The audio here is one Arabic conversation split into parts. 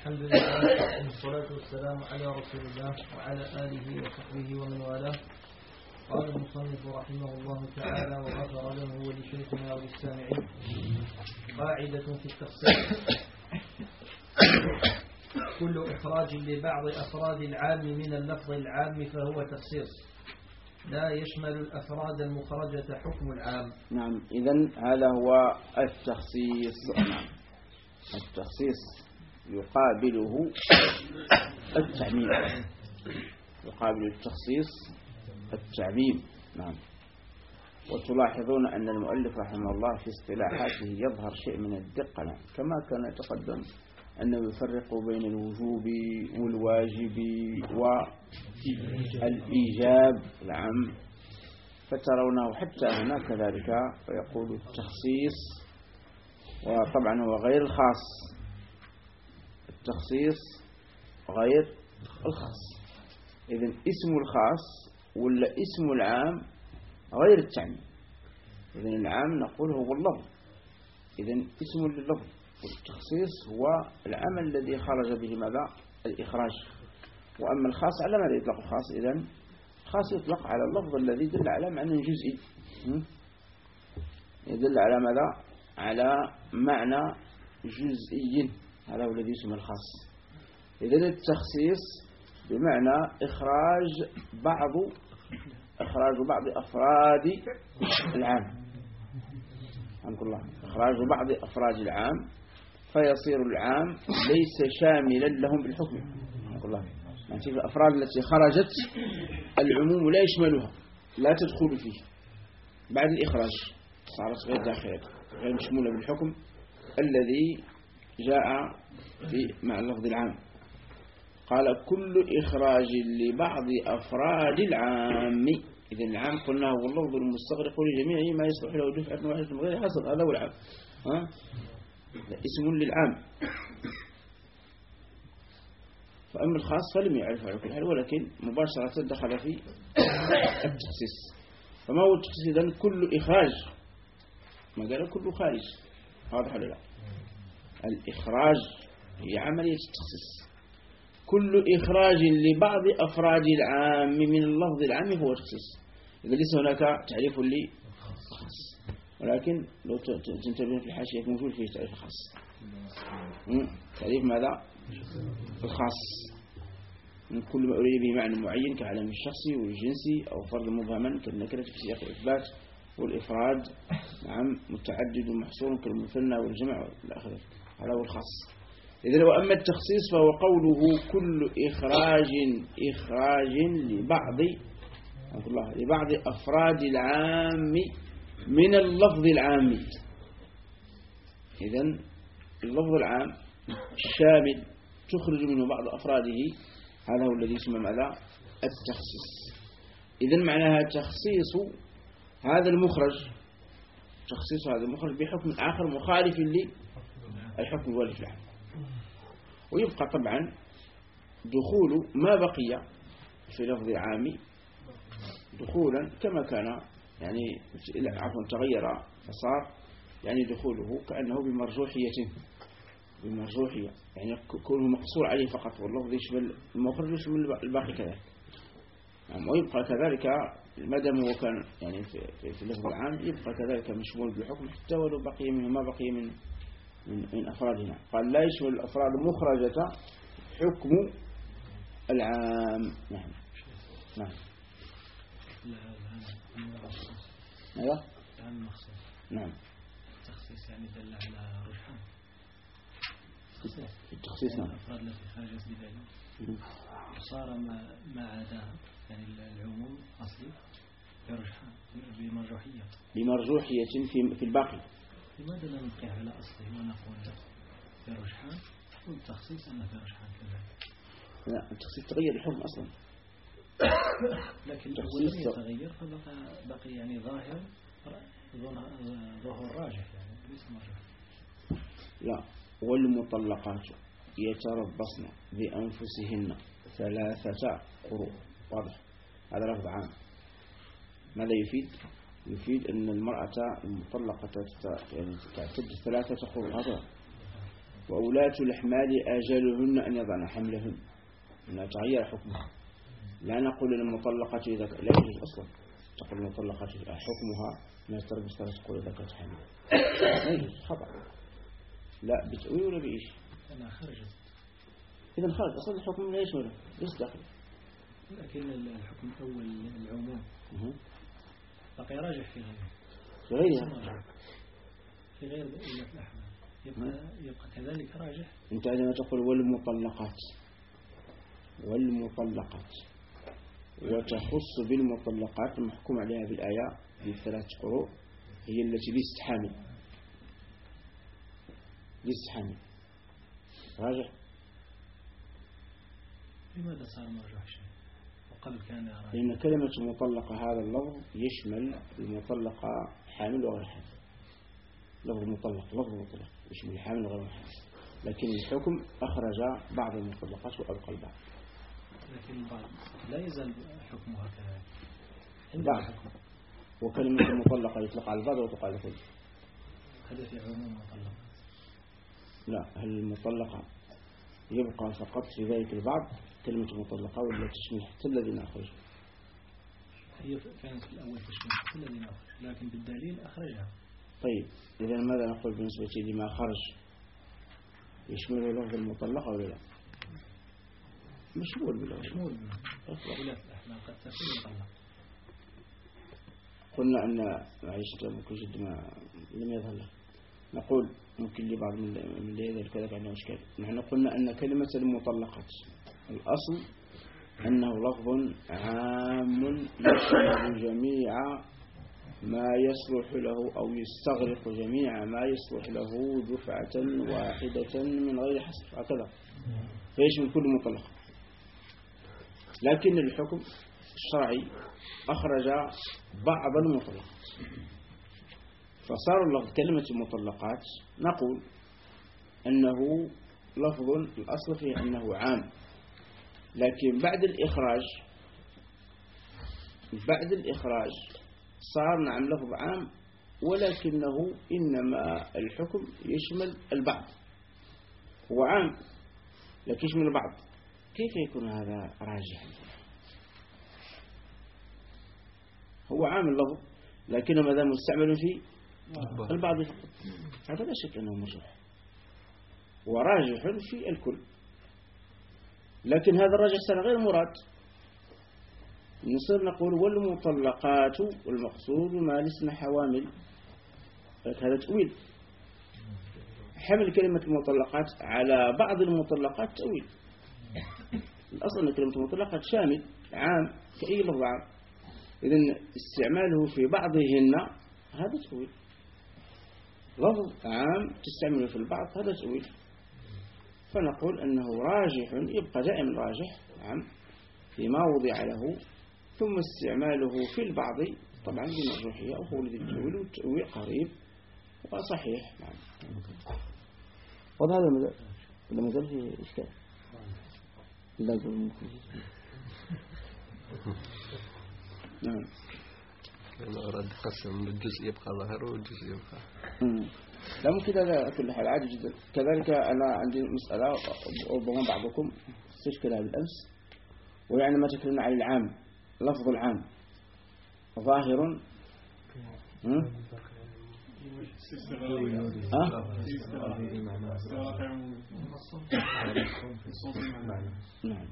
الحمد لله والصلاة والسلام على رسول الله وعلى آله وصحبه ومن والاه. قال المصنف رحمه الله تعالى وغفر له ولشيخنا وللسامعين: قاعدة في التخصيص: كل إخراج لبعض أفراد العام من اللفظ العام فهو تخصيص، لا يشمل الأفراد المخرجة حكم العام. نعم، إذن هذا هو التخصيص. التخصيص يقابله التعميم، يقابل التخصيص التعميم. نعم. وتلاحظون أن المؤلف رحمه الله في اصطلاحاته يظهر شيء من الدقة، كما كان يتقدم أنه يفرق بين الوجوب والواجب والإيجاب. نعم، فترونه حتى هنا كذلك، فيقول التخصيص، وطبعا هو غير الخاص. التخصيص غير الخاص. إذن اسم الخاص ولا اسم العام غير التعميم. إذن العام نقول هو اللفظ، إذن اسم لللفظ، والتخصيص هو العمل الذي خرج به ماذا؟ الإخراج. وأما الخاص على ماذا يطلق الخاص؟ إذن الخاص يطلق على اللفظ الذي يدل على معنى جزئي، يدل على ماذا؟ على معنى جزئي، هذا هو الذي يسمى الخاص. إذن التخصيص بمعنى إخراج بعض أفراد العام. الحمد لله. إخراج بعض أفراد العام فيصير العام ليس شاملا لهم بالحكم. الحمد لله. يعني الأفراد التي خرجت العموم لا يشملها، لا تدخل فيه بعد الإخراج، صارت غير داخلة، غير مشمولة بالحكم الذي جاء مع اللفظ العام. قال: كل إخراج لبعض أفراد العام. إذن العام قلنا هو اللفظ المستغرق لجميع ما يصلح له دفعة واحدة من غير حصر، هذا هو العام. اسم للعام. فأما الخاص فلم يعرف على كل حال، ولكن مباشرة دخل في التخصيص. فما هو التخصيص؟ إذن كل إخراج، ما قال كل خارج، واضح ولا لا؟ الإخراج هي عملية التخصيص. كل إخراج لبعض أفراد العام من اللفظ العام فهو تخصيص. إذا ليس هناك تعريف للخاص، ولكن لو تنتبه في الحاشية موجود فيه تعريف الخاص. تعريف ماذا؟ الخاص. من كل ما أريد به معنى معين كعلم الشخصي والجنسي أو فرد مبهما كالنكرة في سياق الإثبات والإفراد. نعم، متعدد ومحصور كالمثنى والجمع والآخر، هذا هو الخاص. إذن وأما التخصيص فهو قوله كل إخراج لبعض أفراد العام من اللفظ العام. إذن اللفظ العام الشامل تخرج منه بعض أفراده، هذا هو الذي يسمى ماذا؟ التخصيص. إذن معناها تخصيص هذا المخرج، تخصيص هذا المخرج بحكم آخر مخالف للحكم الوارد في العام. ويبقى طبعا دخول ما بقي في لفظ العام دخولا كما كان، يعني عفوا تغير فصار يعني دخوله كأنه بمرجوحية، يعني كونه مقصور عليه فقط، واللفظ يشمل المخرج يشمل الباقي كذلك. ويبقى كذلك ما دام هو كان يعني في اللفظ العام يبقى كذلك مشمول بالحكم حتى ولو بقي منه ما بقي من أفرادنا. قال: لا يشمل الأفراد مخرجة حكم العام. نعم. أيوة. نعم. التخصيص يعني دل على رجحان. التخصيص نعم. الأفراد التي خرجت بدليل صار ما عداها، يعني العموم أصلي برجحان، بمرجوحية في الباقي. لماذا لا نبقي على أصله ونقول برجحان والتخصيص أنه برجحان كذلك؟ لا، التخصيص تغير الحكم أصلا. لكن لم يتغير فبقي يعني ظاهر راجح، يعني ليس مرجح. لا، والمطلقات يتربصن بأنفسهن 3 قروء. واضح، هذا لفظ عام. ماذا يفيد؟ يفيد أن المرأة المطلقة يعني تعتد 3 قروء. هذا وأولاة الأحمال أجلهن أن يضعن حملهن، أن تغير حكمها. لا نقول للمطلقة إذا لا يجوز أصلا تقول المطلقة حكمها ما يستربص تقول إذا كانت حامل، لا يجوز، خطأ، لا بتأويل ولا بإيش. أنا خرجت إذا خرج أصلا الحكم لا يشمله، ليس داخل. لكن الحكم الأول العموم بقي راجح في غيره، في غيرها، في غير أولى الأحمال يبقى كذلك راجح. أنت عندما تقول والمطلقات وتخص بالمطلقات المحكوم عليها بالآية ب3 قروء هي التي ليست حامل، راجح. لماذا صار مرجوح شيء وقبل كان راجح؟ لأن كلمة مطلقة هذا اللفظ يشمل المطلقة حامل وغير حامل. لفظ مطلق يشمل حامل وغير حامل، لكن الحكم أخرج بعض المطلقات وأبقى البعض. لكن البعض لا يزال حكمها كذلك. بعض وكلمة المطلقة يطلق على البعض وتطلق على الكل. هذا في عموم المطلقة. لا، هل المطلقة يبقى فقط في ذلك البعض كلمة المطلقة ولا تشمل حتى الذين أخرجوا؟ هي كانت في الأول تشمل حتى الذين أخرجوا، لكن بالدليل أخرجها. طيب إذا ماذا نقول بالنسبة لما خرج؟ يشمل لفظ المطلقة ولا لا؟ مشمول بالله. مشمول بالله. الأحمال قد تكون مطلقة. قلنا أن معيشة ممكن جد ما لم يظهر له. نقول ممكن لبعض من اللي يذهب كذا عنه إشكال. نحن قلنا أن كلمة المطلقات الأصل أنه لفظ عام يشمل جميع ما يصلح له أو يستغرق جميع ما يصلح له دفعة واحدة من غير حصر، هكذا فيشمل كل مطلق. لكن الحكم الشرعي أخرج بعض المطلقات، فصار اللفظ كلمة المطلقات نقول أنه لفظ الأصل فيه أنه عام، لكن بعد الإخراج صار نعم لفظ عام، ولكنه إنما الحكم يشمل البعض. هو عام لكن يشمل البعض. كيف يكون هذا راجحا؟ هو عام اللفظ لكن ما دام مستعمل في البعض فقط، هذا لا شك أنه مرجح وراجح في الكل. لكن هذا الراجح صار غير مراد. نصير نقول والمطلقات والمقصود ما لسن حوامل، هذا تأويل. حمل كلمة المطلقات على بعض المطلقات تأويل. الأصل أن كلمة المطلقات شامل عام كأي لفظ عام، إذن استعماله في بعضهن هذا تأويل. لفظ عام تستعمله في البعض هذا تأويل. فنقول أنه راجح، يبقى دائما راجح عام فيما وضع له، ثم استعماله في البعض طبعا بمرجوحية أو هو الذي التأويل، والتأويل قريب وصحيح. نعم. وهذا المثال ولا مازال في إشكال؟ لا أقول ممكن. نعم. أنا أراد قسم الجزء يبقى ظاهر والجزء يبقى. لا ممكن، هذا كل حال عادي جدا. كذلك أنا عندي مسألة ربما بعضكم استشكلها بالأمس، ويعني ما تكلمنا عن العام، لفظ العام ظاهر نعم.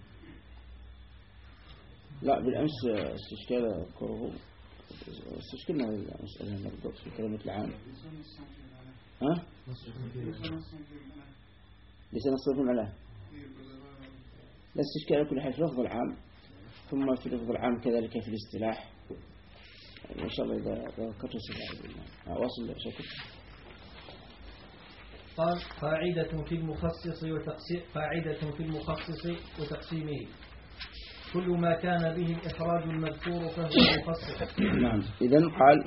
لا بالأمس استشكال كره استشكلنا المسألة نربط في كلمة العام. ليس نصرف عليه. لا استشكال كل حال في لفظ العام، ثم في لفظ العام كذلك في الاصطلاح. إن شاء الله إذا ذكرت سبعة واصل شكل. قال قاعدة في المخصص وتقسيمه: كل ما كان به الإخراج المذكور فهو مخصص. نعم. إذن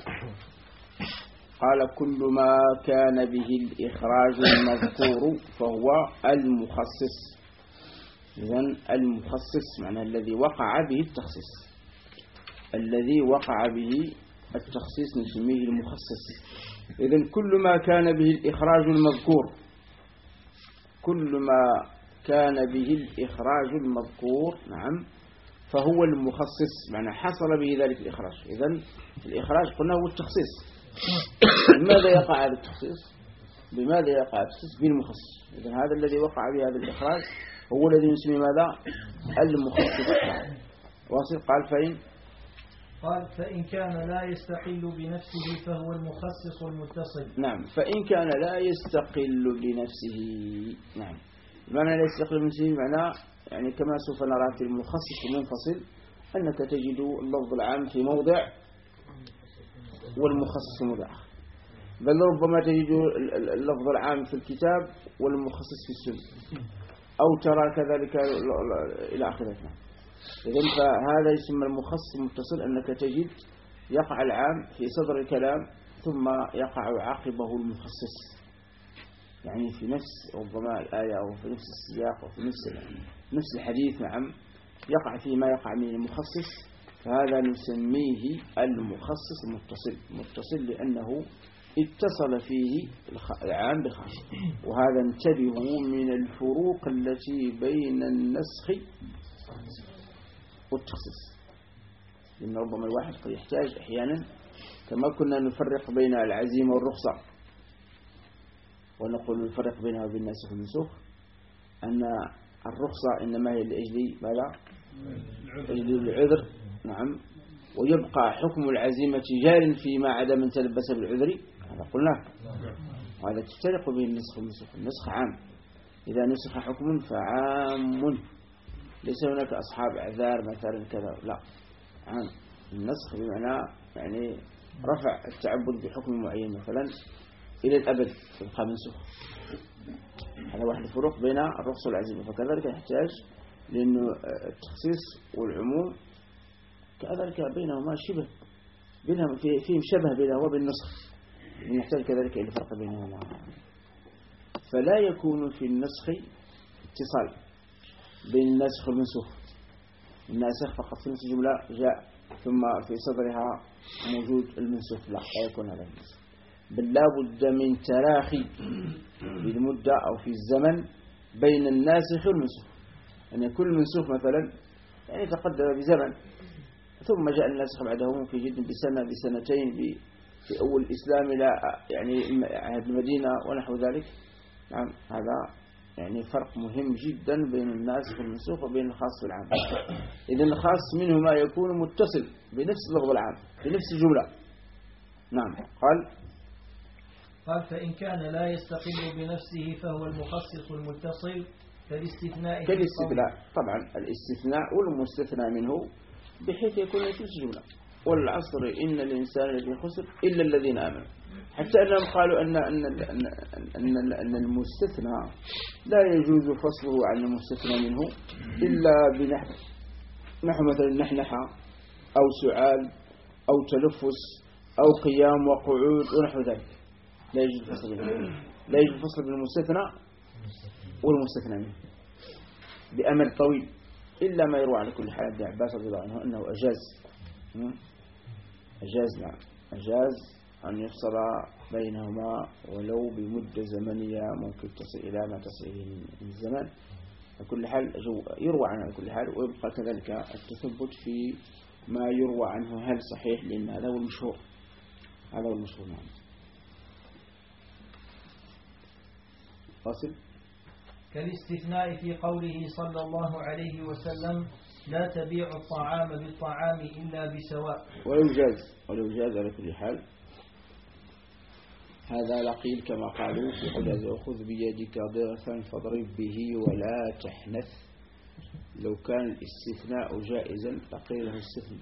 قال كل ما كان به الإخراج المذكور فهو المخصص. إذن المخصص معنى الذي وقع به التخصيص، الذي وقع به التخصيص نسميه المخصص. إذن كل ما كان به الإخراج المذكور كل ما كان به الإخراج المذكور نعم فهو المخصص، معنى حصل به ذلك الإخراج. إذن الإخراج قلنا هو التخصيص. بماذا يقع هذا التخصيص؟ بماذا يقع التخصيص؟ بالمخصص. إذن هذا الذي وقع بهذا الإخراج هو الذي نسميه ماذا؟ المخصص. واصل. قال فإن كان لا يستقل بنفسه فهو المخصص المتصل. نعم، فإن كان لا يستقل بنفسه. نعم، معنى لا يستقل بنفسه معناه يعني كما سوف نرى في المخصص المنفصل أنك تجد اللفظ العام في موضع والمخصص في موضع آخر، بل ربما تجد اللفظ العام في الكتاب والمخصص في السنة، أو ترى كذلك إلى آخره. إذن فهذا يسمى المخصص المتصل، أنك تجد يقع العام في صدر الكلام ثم يقع عقبه المخصص، يعني في نفس ربما الآية أو في نفس السياق أو في نفس الحديث. نعم، يقع فيه ما يقع من المخصص، فهذا نسميه المخصص المتصل. متصل لأنه اتصل فيه العام بالخاص. وهذا انتبهوا من الفروق التي بين النسخ والتخصيص، لأن ربما الواحد قد يحتاج أحيانا كما كنا نفرق بين العزيمة والرخصة ونقول نفرق بينها وبين الناسخ والمنسوخ، أن الرخصة إنما هي لأجل ماذا؟ لأجل العذر. نعم، ويبقى حكم العزيمة جار فيما عدا من تلبس بالعذر، هذا قلناه. وهذا تفترق به النسخ والمنسوخ. النسخ عام، إذا نسخ حكم فعام، ليس هناك أصحاب أعذار مثلا كذا، لا، عام. النسخ بمعنى يعني رفع التعبد بحكم معين مثلا إلى الأبد يبقى منسوخ. هذا واحد الفروق بين الرخص والعزيمة. فكذلك يحتاج، لأنه التخصيص والعموم كذلك بينهما شبه، بينهم فيهم شبه بينه وبين النسخ، يحتاج كذلك إلى فرق بينهما. فلا يكون في النسخ اتصال بين الناسخ والمنسوخ. الناسخ فقط في نفس الجملة جاء ثم في صدرها موجود المنسوخ، لا يكون هذا النسخ، بل لا بد من تراخي بالمدة أو في الزمن بين الناسخ والمنسوخ. أن يكون المنسوخ مثلا يعني تقدم بزمن ثم جاء الناسخ بعده ممكن جدا بسنة بسنتين في أول الإسلام إلى يعني عهد المدينة ونحو ذلك. نعم، هذا يعني فرق مهم جدا بين الناسخ والمنسوخ وبين الخاص والعام. إذن الخاص منه ما يكون متصل بنفس اللفظ العام بنفس الجملة. نعم. قال فإن كان لا يستقل بنفسه فهو المخصص المتصل كالاستثناء. طبعا الاستثناء والمستثنى منه بحيث يكون في نفس الجملة. والعصر إن الإنسان الذي خسر إلا الذين آمنوا، حتى أنهم قالوا أن المستثنى لا يجوز فصله عن المستثنى منه إلا نحو مثلا نحنحة أو سعال أو تلفس أو قيام وقعود ونحو ذلك، لا يجوز الفصل بينهم. لا يجوز الفصل بين المستثنى والمستثنى منه بأمل طويل، إلا ما يروى على كل حال ابن عباس رضي الله عنه أنه أجاز أن يفصل بينهما ولو بمدة زمنية ممكن تصل إلى ما تصل إليه من الزمان. على كل حال يروى عنه على كل حال، ويبقى كذلك التثبت في ما يروى عنه هل صحيح، لأن هذا هو المشهور. نعم. فاصل. كالاستثناء في قوله صلى الله عليه وسلم لا تبيع الطعام بالطعام إلا بسواء. ولو جاز على كل حال. هذا لقيل كما قالوا في حجاز وخذ بيدك ضغثا فاضرب به ولا تحنث. لو كان الاستثناء جائزا لقيل له استثناء.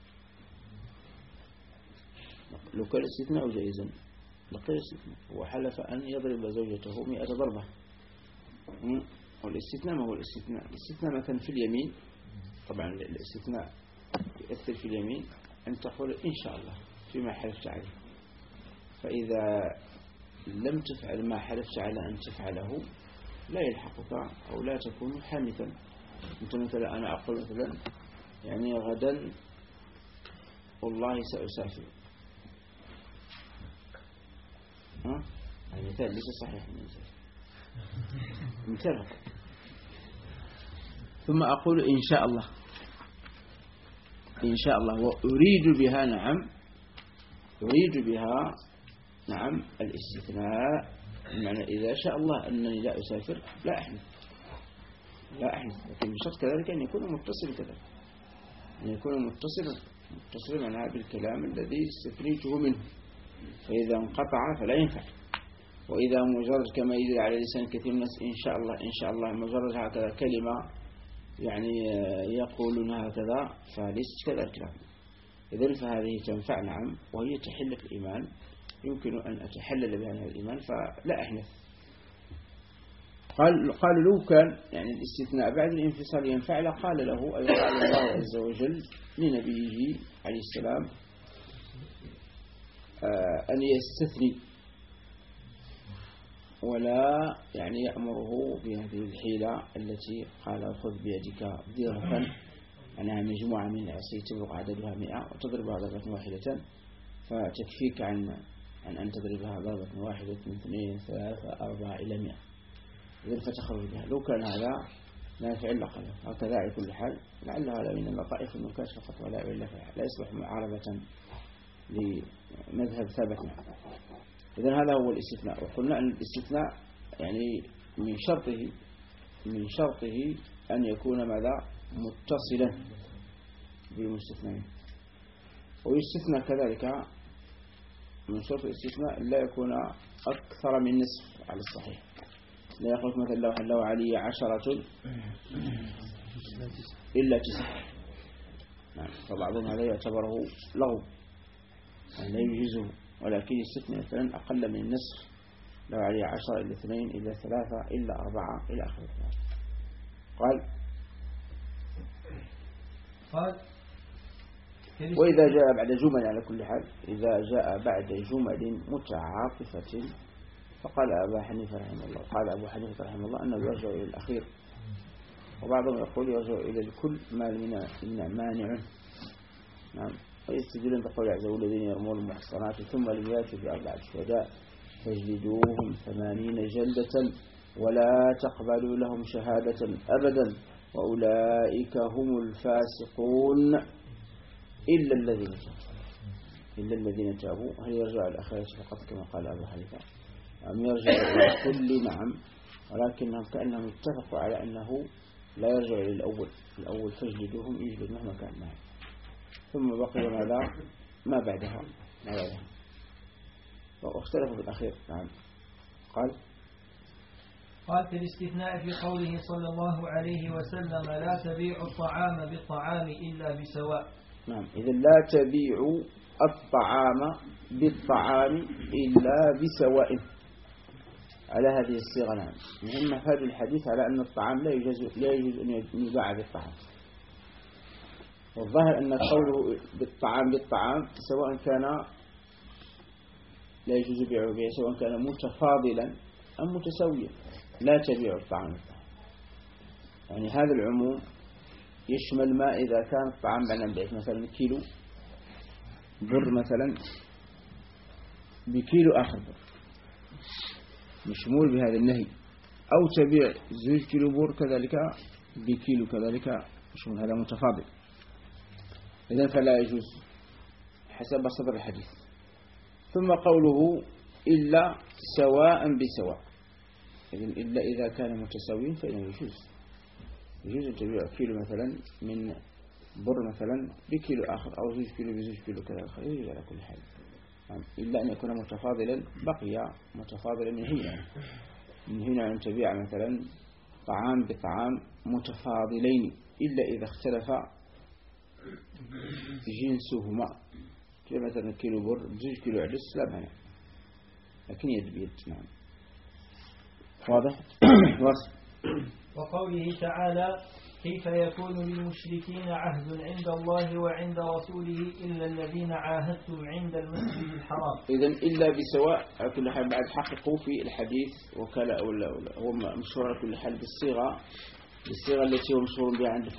لو كان الاستثناء جائزا لقيل استثناء. وحلف أن يضرب زوجته 100 ضربة. والاستثناء ما هو الاستثناء؟ الاستثناء مثلا في اليمين، طبعا الاستثناء يؤثر في اليمين أن تقول إن شاء الله فيما حلفت عليه، فإذا لم تفعل ما حلفت على أن تفعله لا يلحقك أو لا تكون حانثا. أنت مثلا أنا أقول مثلا يعني غدا والله سأسافر، يعني مثال ليس صحيح من الإنسان، مثال. ثم أقول إن شاء الله، إن شاء الله، وأريد بها نعم، أريد بها نعم الاستثناء، بمعنى إذا شاء الله أنني لا أسافر لا أحنث، لا أحنث، لكن بشرط كذلك أن يكون متصل كذلك، أن يكون متصلا معناها بالكلام الذي استفريته منه، فإذا انقطع فلا ينفع. وإذا مجرد كما يدل على لسان كثير من الناس إن شاء الله إن شاء الله، مجرد هكذا كلمة يعني يقولون هكذا فليست كذلك. إذن فهذه تنفع نعم، وهي تحل الإيمان، يمكن أن أتحلل بها الإيمان فلا أحنث. قال لو كان يعني الاستثناء بعد الانفصال ينفع لقال له، أي قال الله عز وجل لنبيه عليه السلام أن يستثني، ولا يعني يأمره بهذه الحيلة التي قال خذ بيدك ضرفا، أنها مجموعة من العصي تبلغ عددها 100 وتضربها ضربة واحدة فتكفيك عن أن تضربها ضربة واحدة من 2 3 4 إلى 100، إذن فتخرج بها. لو كان هذا نافع لقل هكذا على كل حال، لعل هذا من اللطائف النكات فقط ولا إلا لا يصلح معارضة لمذهب ثابتنا. إذن هذا هو الاستثناء. وقلنا أن الاستثناء يعني من شرطه أن يكون ماذا متصلا بالمستثنى، ويستثنى كذلك من شرط الاستثناء لا يكون أكثر من نصف على الصحيح، لا يقول مثلا لو علي 10 إلا 9، نعم، فبعضهم هذا يعتبره لغو لا يجيزه، ولكن يستثنى مثلا أقل من النصف، لو علي 10 إلا 2 إلا 3 إلا 4 إلى آخره. قال وإذا جاء بعد جمل على كل حال، إذا جاء بعد جمل متعاطفة فقال أبو حنيفة رحمه الله، قال أبو حنيفة رحمه الله أنه يرجع إلى الأخير، وبعضهم يقول يرجع إلى الكل ما من مانع. نعم، ويستدلون بقول عز وجل الذين يرمون المحصنات ثم لم يأتوا ب4 شهداء فاجلدوهم 80 جلدة ولا تقبلوا لهم شهادة أبدا وأولئك هم الفاسقون إلا الذين تابوا. هل يرجع الأخيرة فقط كما قال أبو حنيفة أم يرجع إلى الكل؟ نعم، ولكنهم كأنهم اتفقوا على أنه لا يرجع إلى الأول فاجلدوهم يجلد مهما كان معه، ثم بقي ماذا ما بعدها واختلفوا بالأخير. نعم، قال في الاستثناء في قوله صلى الله عليه وسلم لا تبيع الطعام بالطعام إلا بسواء. نعم، إذا لا تبيع الطعام بالطعام إلا بسواء على هذه الصيغة. نعم، مهم هذا الحديث على أن الطعام لا يجوز أن يباع بالطعام، والظاهر أن قوله بالطعام سواء كان لا يجوز بيعه بيع، سواء كان متفاضلا أم متساويا. لا تبيع الطعام بالطعام، يعني هذا العموم يشمل ما إذا كان الطعام بعنا بيع مثلا كيلو بر مثلا بكيلو آخر بر، مشمول بهذا النهي، أو تبيع 2 كيلو بر كذلك بكيلو كذلك مشمول، هذا متفاضل، إذن فلا يجوز حسب صدر الحديث. ثم قوله إلا سواء بسواء، إلا إذا كان متساويين فإنه يجوز أن تبيع كيلو مثلا من بر مثلا بكيلو آخر، أو 2 كيلو ب2 كيلو كذا، يجوز على كل حال، إلا أن يكون متفاضلا. بقي متفاضلا من هنا أن تبيع مثلا طعام بطعام متفاضلين، إلا إذا اختلف جنسهما، مثلا كيلو بر 2 كيلو عدس لا مانع، لكن يد بيد. نعم، واضح. وقوله تعالى كيف يكون للمشركين عهد عند الله وعند رسوله إلا الذين عاهدتم عند المسجد الحرام. إذن إلا بسواء على كل حال بعد حققوا في الحديث وكلا هو مشهور على كل حال بالصيغة التي هو مشهور بها عند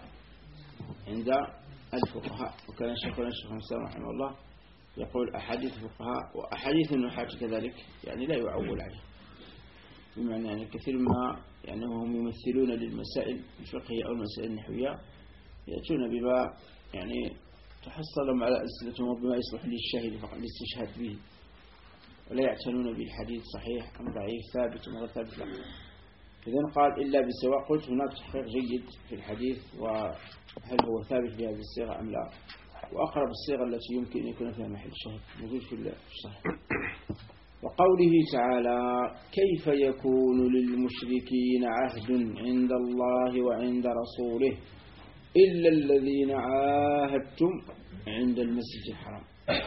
الفقهاء. وكان شيخنا الشيخ مسلم رحمه الله يقول أحاديث الفقهاء وأحاديث النحاة كذلك يعني لا يعول عليه، بمعنى يعني كثير ما يعني هم يمثلون للمسائل الفقهية أو المسائل النحوية يأتون بما يعني تحصلهم على ألسنتهم وبما يصلح للشاهد فقط الاستشهاد به، ولا يعتنون بالحديث صحيح أم ضعيف ثابت أم غير ثابت. لا. إذن قال إلا بسواء. قلت هناك تحقيق جيد في الحديث، وهل هو ثابت بهذه الصيغة أم لا، وأقرب الصيغة التي يمكن أن يكون فيها محل الشهد موجود في الصحيح. وقوله تعالى كيف يكون للمشركين عهد عند الله وعند رسوله إلا الذين عاهدتم عند المسجد الحرام.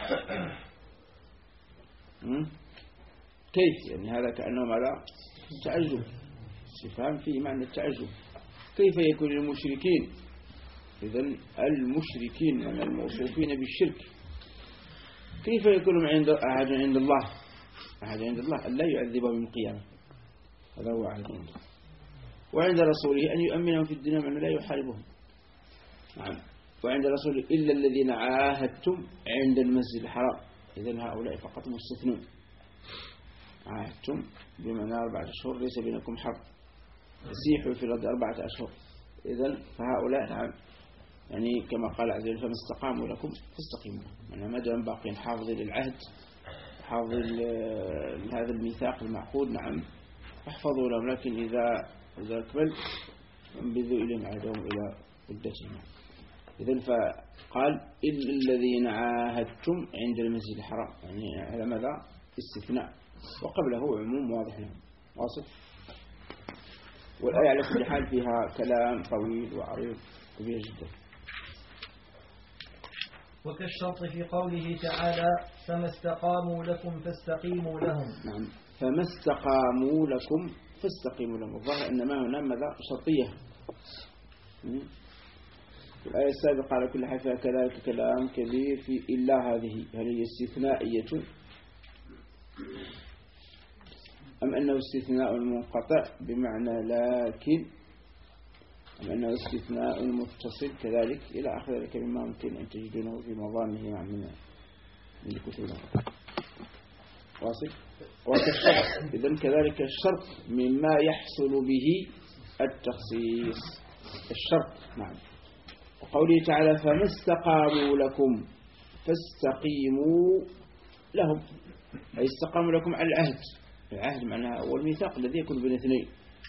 كيف يعني هذا كأنه ماذا تعجب، استفهام فيه معنى التعجب. كيف يكون للمشركين، إذن المشركين من الموصوفين بالشرك، كيف يكون عهد عند الله؟ عهد عند الله أن لا يعذبهم من القيامة، هذا هو عهد عنده. وعند رسوله أن يؤمنهم في الدنيا من لا يحاربهم. نعم. وعند رسوله إلا الذين عاهدتم عند المسجد الحرام. إذن هؤلاء فقط مستثنون. عاهدتم بمعنى 4 أشهر ليس بينكم حرب، تسيحوا في الأرض 4 أشهر. إذن فهؤلاء نعم يعني كما قال عز وجل فما استقاموا لكم فاستقيموا، يعني ما دام باقين حافظين للعهد، حافظين هذا الميثاق المعقود نعم احفظوا لهم، لكن إذا أكمل انبذوا إليهم عهدهم إلى مدتهم. إذن فقال إلا الذين عاهدتم عند المسجد الحرام، يعني على ماذا استثناء، وقبله عموم واضح لهم واصف. والآية على كل حال فيها كلام طويل وعريض كبير جدا. وكالشرط في قوله تعالى فما استقاموا لكم فاستقيموا لهم. نعم. فما استقاموا لكم فاستقيموا لهم، الظاهر أن ما هنا ماذا شرطية. الآية السابقة على كل حال فيها كذلك كلام كبير في إلا هذه، هل هي استثنائية أم أنه استثناء منقطع بمعنى لكن، أم أنه استثناء متصل كذلك إلى آخر ذلك مما ممكن أن تجدونه في مظانه من الكتب. واصل. وكالشرط إذن كذلك الشرط مما يحصل به التخصيص، الشرط. نعم. وقوله تعالى فما استقاموا لكم فاستقيموا لهم، أي استقاموا لكم على العهد. العهد معناها هو الميثاق الذي يكون بين اثنين.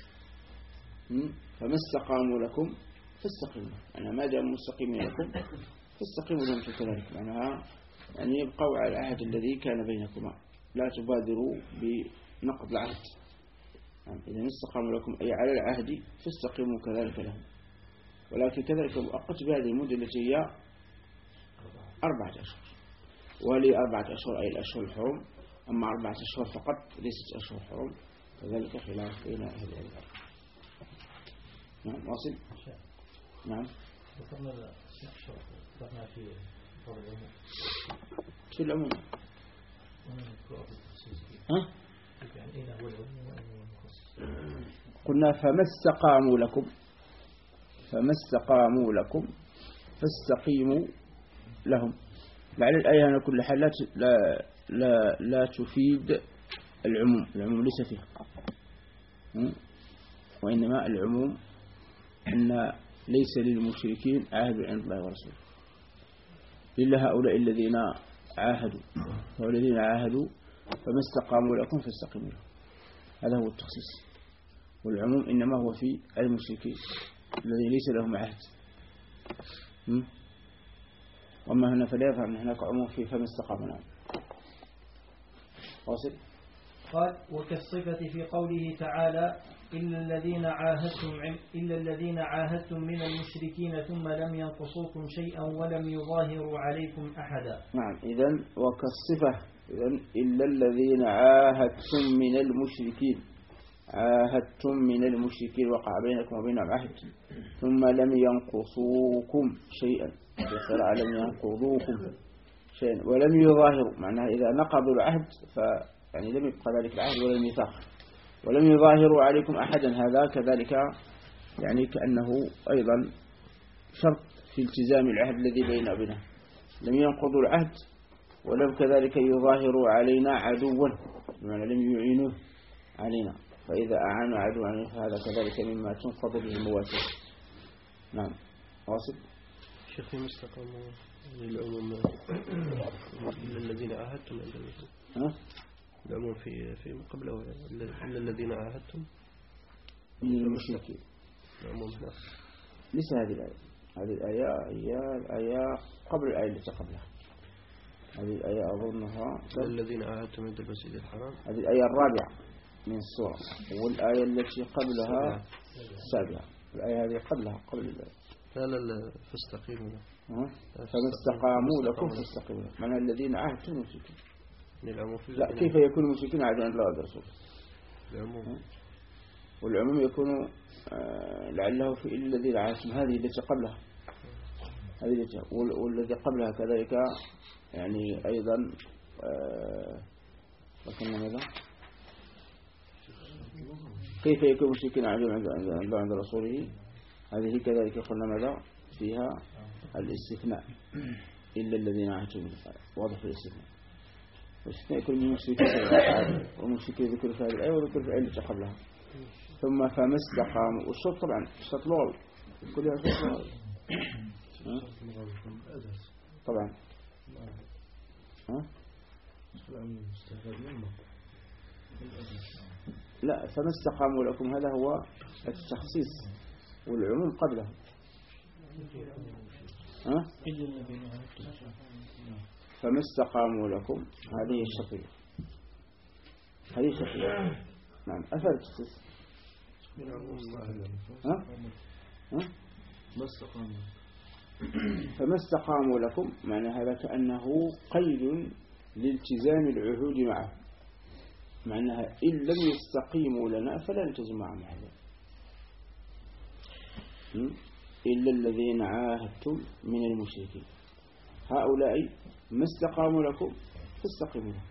فما استقاموا لكم فاستقيموا، يعني ما داموا مستقيمين لكم فاستقيموا لهم كذلك، معناها يعني يبقوا على العهد الذي كان بينكما، لا تبادروا بنقض العهد. يعني إذا استقاموا لكم أي على العهد فاستقيموا كذلك لهم، ولكن كذلك مؤقت بهذه المدة التي هي 4 أشهر، ولي 4 أشهر أي الأشهر الحرم، أما 4 أشهر فقط ليست أشهر حرم، كذلك خلاف بين أهل العلم. نعم. واصل. نعم. ذكرنا الشرط ذكرنا في العموم. في العموم. ها؟ يعني إيه هو العموم وأنه المخصص؟ قلنا فما استقاموا لكم، فما استقاموا لكم فاستقيموا لهم. لعل الآية على كل حال لا تفيد العموم، العموم ليس فيها، وإنما العموم أن ليس للمشركين عهد عند الله ورسوله إلا هؤلاء الذين عاهدوا، والذين عاهدوا فما استقاموا لكم فاستقيموا لهم. هذا هو التخصيص، والعموم إنما هو في المشركين الذين ليس لهم عهد. وما هنا فلا يفهم أن هناك عموم في فما استقاموا لهم. واصل. قال وكالصفة في قوله تعالى إلا الذين عاهدتم من المشركين ثم لم ينقصوكم شيئا ولم يظاهروا عليكم أحدا. نعم. إذن وكالصفة إذن إلا الذين عاهدتم من المشركين، عاهدتم من المشركين وقع بينكم وبينهم عهد ثم لم ينقصوكم شيئا، لم ينقضوكم شيئا ولم يظاهروا، معناها إذا نقضوا العهد يعني لم يبقى ذلك العهد ولا الميثاق، ولم يظاهروا عليكم أحدا، هذا كذلك يعني كأنه أيضا شرط في التزام العهد الذي بيننا وبينهم. لم ينقضوا العهد ولم كذلك يظاهروا علينا عدوا، بمعنى لم يعينوه علينا. فإذا أعانوا عدوا عنه فهذا كذلك مما تنقض به المواساة. نعم واصل. شيخ في مستقاموا للعموم إلا الذين عاهدتم عند المسلم. العموم في قبله إلا الذين عاهدتم من المشركين. العموم لا. ليس هذه الآية. هذه الآية هي الآية قبل الآية التي قبلها. هذه الآية أظنها الذين عاهدتم عند المسجد الحرام. هذه الآية الرابعة من السورة، والآية التي قبلها السابعة. الآية هذه قبلها قبل الآية. لا فاستقيموا. فما استقاموا لكم فاستقيموا. معنى الذين عاهدتم المشركين. لا، كيف يكون المشركين عاهدوا عند الله والرسول؟ العموم. والعموم يكون لعله في إلا الذين عاهدتم. هذه التي قبلها، هذه التي والذي قبلها كذلك يعني أيضا. وكنا ماذا؟ كيف يكون المشركين عاهدوا عند الله عند رسوله؟ هذه كذلك قلنا ماذا فيها الاستثناء، إلا الذين عاهدتم. واضح في الاستثناء. والاستثناء يكون من المشركين والمشركين ذكر في هذه الآية وذكر في الآية التي قبلها. ثم فما استقاموا. والشرط طبعا شرط لغوي، كلها شرط لغوي طبعا. لا، فما استقاموا لكم هذا هو التخصيص والعموم قبله. فما استقاموا لكم هذه الشرطية، هذه الشرطية. نعم أثر التخصيص. فما استقاموا لكم معنى هذا كأنه قيد لالتزام العهود معه. معناها إن لم يستقيموا لنا فلا نلتزم معهم هذا. إلا الذين عاهدتم من المشركين هؤلاء ما استقاموا لكم فاستقيموا لهم.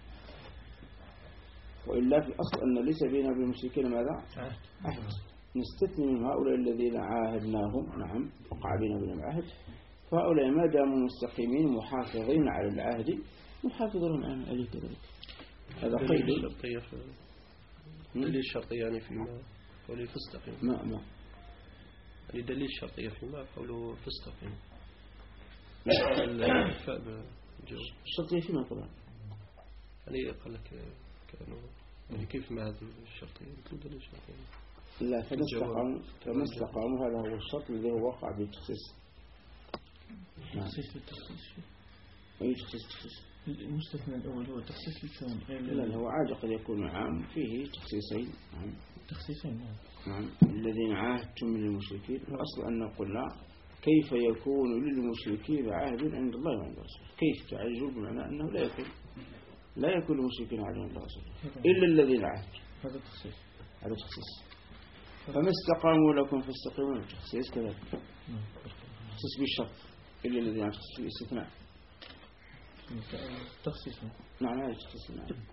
وإلا في الأصل أن ليس بيننا وبين المشركين ماذا؟ عهد. نستثني من هؤلاء الذين عاهدناهم. نعم وقع بيننا وبينهم عهد. فهؤلاء ما داموا مستقيمين محافظين على العهد محافظون عليه كذلك. هذا قيد الشرطية. دليل الشرطية يعني فيما قوله فاستقيم. ما دليل الشرطية فيما قوله فاستقيم. الشرطية فيما قوله يعني قال لك كأنه يعني كيف ما هذه الشرطية دليل الشرطية. لا، فما استقاموا هذا هو الشرط الذي هو وقع بالتخصيص. تخصيص للتخصيص. أي تخصيص؟ المستثنى الأول هو تخصيص للكون غير. لا، هو عاد قد يكون عام فيه تخصيصين. نعم تخصيصين. نعم. الذين عاهدتم من المشركين. الأصل أن قلنا كيف يكون للمشركين عهد عند الله وعند رسوله. كيف تعجل بمعنى أنه لا يكون للمشركين عهد عند الله ورسوله إلا الذين عاهدوا. هذا تخصيص. هذا تخصيص. فما استقاموا لكم فاستقيموا لهم. تخصيص كذلك. تخصيص بالشرط. إلا الذين عاهدوا في الاستثناء. تخصيص. نعم هذا تخصيص.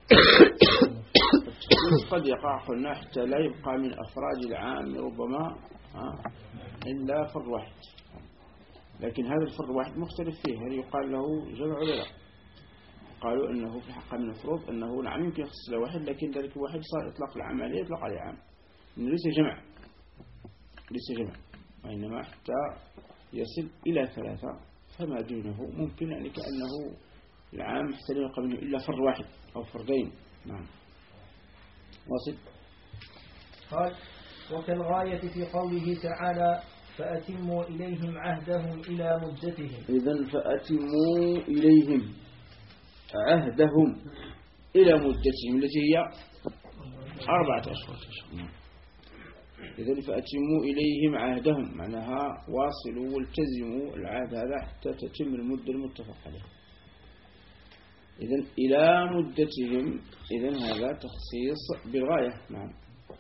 التخصيص قد يقع قلنا حتى لا يبقى من أفراد العام ربما إلا فرد واحد. لكن هذا الفرد واحد مختلف فيه. هل يقال له جمع ولا لا؟ قالوا أنه في حق من المفروض أنه نعم يمكن يخصص له واحد، لكن ذلك الواحد صار إطلاق العام عليه إطلاق عليه عام. إنه ليس جمع وإنما حتى يصل إلى 3 فما دونه ممكن يعني كأنه العام حتى لا يبقى منه إلا فرد واحد أو فردين. نعم واصل. قال وكالغاية في قوله تعالى فأتموا إليهم عهدهم إلى مدتهم. إذن فأتموا إليهم عهدهم إلى مدتهم التي هي 4 أشهر. إذن فأتموا إليهم عهدهم معناها واصلوا والتزموا العهد هذا حتى تتم المدة المتفق عليها. إذن إلى مدتهم. إذن هذا تخصيص بالغاية. نعم